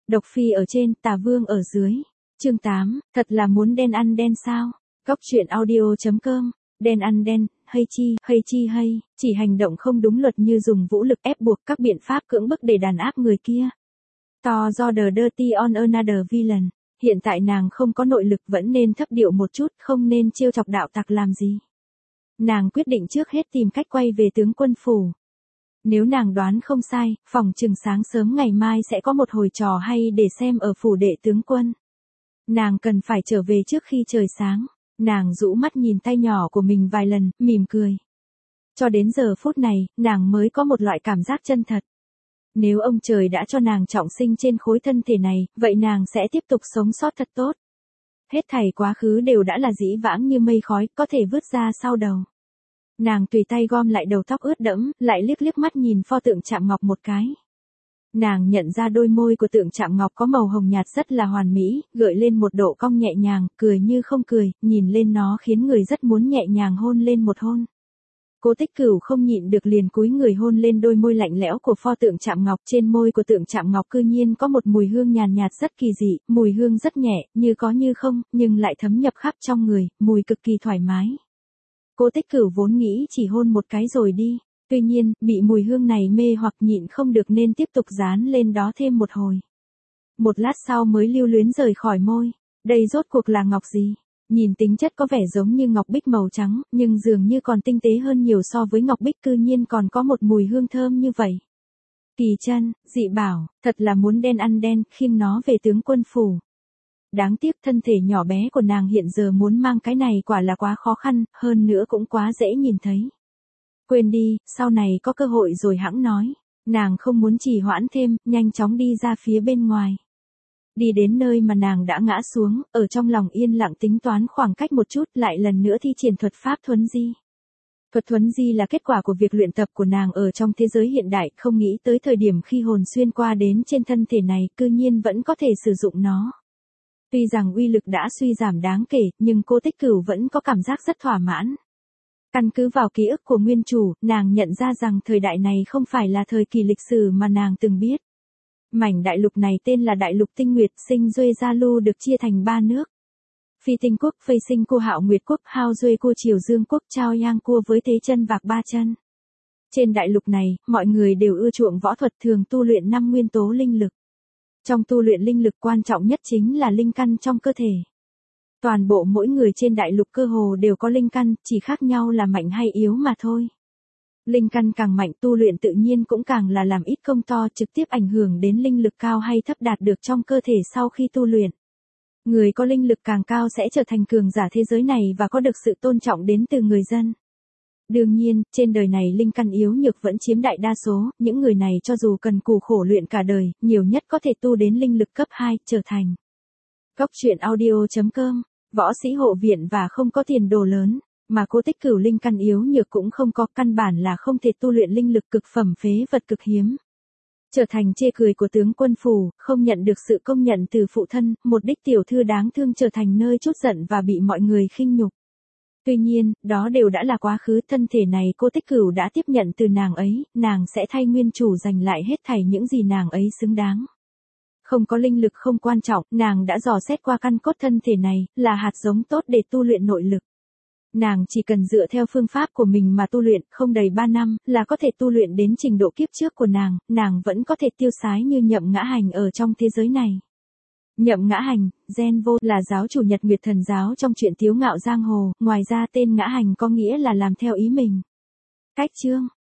Độc phi ở trên, tà vương ở dưới. Chương 8, thật là muốn đen ăn đen sao? Góc truyện audio.com, đen ăn đen, hay chi hay, chỉ hành động không đúng luật như dùng vũ lực ép buộc các biện pháp cưỡng bức để đàn áp người kia. To do the dirty on another villain, hiện tại nàng không có nội lực vẫn nên thấp điệu một chút, không nên trêu chọc đạo tặc làm gì. Nàng quyết định trước hết tìm cách quay về tướng quân phủ. Nếu nàng đoán không sai, phòng chừng sáng sớm ngày mai sẽ có một hồi trò hay để xem ở phủ đệ tướng quân. Nàng cần phải trở về trước khi trời sáng. Nàng rũ mắt nhìn tay nhỏ của mình vài lần, mỉm cười. Cho đến giờ phút này, nàng mới có một loại cảm giác chân thật. Nếu ông trời đã cho nàng trọng sinh trên khối thân thể này, vậy nàng sẽ tiếp tục sống sót thật tốt. Hết thảy quá khứ đều đã là dĩ vãng như mây khói, có thể vứt ra sau đầu. Nàng tùy tay gom lại đầu tóc ướt đẫm, lại liếc mắt nhìn pho tượng chạm ngọc một cái. Nàng nhận ra đôi môi của tượng chạm ngọc có màu hồng nhạt rất là hoàn mỹ, gợi lên một độ cong nhẹ nhàng, cười như không cười, nhìn lên nó khiến người rất muốn nhẹ nhàng hôn lên một hôn. Cố Tích Cửu không nhịn được liền cúi người hôn lên đôi môi lạnh lẽo của pho tượng chạm ngọc. Trên môi của tượng chạm ngọc cư nhiên có một mùi hương nhàn nhạt rất kỳ dị, mùi hương rất nhẹ, như có như không, nhưng lại thấm nhập khắp trong người, mùi cực kỳ thoải mái. Cố Tích Cửu vốn nghĩ chỉ hôn một cái rồi đi. Tuy nhiên, bị mùi hương này mê hoặc nhịn không được nên tiếp tục dán lên đó thêm một hồi. Một lát sau mới lưu luyến rời khỏi môi. Đây rốt cuộc là ngọc gì? Nhìn tính chất có vẻ giống như ngọc bích màu trắng, nhưng dường như còn tinh tế hơn nhiều so với ngọc bích, cư nhiên còn có một mùi hương thơm như vậy. Kỳ chân, dị bảo, thật là muốn đen ăn đen, khiêng nó về tướng quân phủ. Đáng tiếc thân thể nhỏ bé của nàng hiện giờ muốn mang cái này quả là quá khó khăn, hơn nữa cũng quá dễ nhìn thấy. Quên đi, sau này có cơ hội rồi hẵng nói. Nàng không muốn trì hoãn thêm, nhanh chóng đi ra phía bên ngoài. Đi đến nơi mà nàng đã ngã xuống, ở trong lòng yên lặng tính toán khoảng cách một chút, lại lần nữa thi triển thuật pháp thuấn di. Thuật thuấn di là kết quả của việc luyện tập của nàng ở trong thế giới hiện đại, không nghĩ tới thời điểm khi hồn xuyên qua đến trên thân thể này, cư nhiên vẫn có thể sử dụng nó. Tuy rằng uy lực đã suy giảm đáng kể, nhưng Cố Tích Cửu vẫn có cảm giác rất thỏa mãn. Căn cứ vào ký ức của nguyên chủ, nàng nhận ra rằng thời đại này không phải là thời kỳ lịch sử mà nàng từng biết. Mảnh đại lục này tên là Đại lục Tinh Nguyệt, Sinh Duê Gia Lu được chia thành 3 nước. Phi Tinh Quốc, Phây Sinh Cô, Hạo Nguyệt Quốc, Hao Duê Cô, Triều Dương Quốc, Trao Yang Cua với thế chân vạc 3 chân. Trên đại lục này, mọi người đều ưa chuộng võ thuật, thường tu luyện 5 nguyên tố linh lực. Trong tu luyện linh lực quan trọng nhất chính là linh căn trong cơ thể. Toàn bộ mỗi người trên đại lục cơ hồ đều có linh căn, chỉ khác nhau là mạnh hay yếu mà thôi. Linh căn càng mạnh tu luyện tự nhiên cũng càng là làm ít công to, trực tiếp ảnh hưởng đến linh lực cao hay thấp đạt được trong cơ thể sau khi tu luyện. Người có linh lực càng cao sẽ trở thành cường giả thế giới này và có được sự tôn trọng đến từ người dân. Đương nhiên, trên đời này linh căn yếu nhược vẫn chiếm đại đa số, những người này cho dù cần cù khổ luyện cả đời, nhiều nhất có thể tu đến linh lực cấp 2, trở thành. Góc truyện audio.com, võ sĩ hộ viện và không có tiền đồ lớn, mà Cố Tích Cửu linh căn yếu nhược cũng không có, căn bản là không thể tu luyện linh lực cực phẩm phế vật cực hiếm. Trở thành chê cười của tướng quân phủ, không nhận được sự công nhận từ phụ thân, một đích tiểu thư đáng thương trở thành nơi trút giận và bị mọi người khinh nhục. Tuy nhiên, đó đều đã là quá khứ, thân thể này Cố Tích Cửu đã tiếp nhận từ nàng ấy, nàng sẽ thay nguyên chủ giành lại hết thảy những gì nàng ấy xứng đáng. Không có linh lực không quan trọng, nàng đã dò xét qua căn cốt thân thể này, là hạt giống tốt để tu luyện nội lực. Nàng chỉ cần dựa theo phương pháp của mình mà tu luyện, không đầy 3 năm, là có thể tu luyện đến trình độ kiếp trước của nàng vẫn có thể tiêu sái như Nhậm Ngã Hành ở trong thế giới này. Nhậm Ngã Hành, Gen Vô, là giáo chủ Nhật Nguyệt Thần giáo trong truyện Tiếu Ngạo Giang Hồ, ngoài ra tên Ngã Hành có nghĩa là làm theo ý mình. Cách chương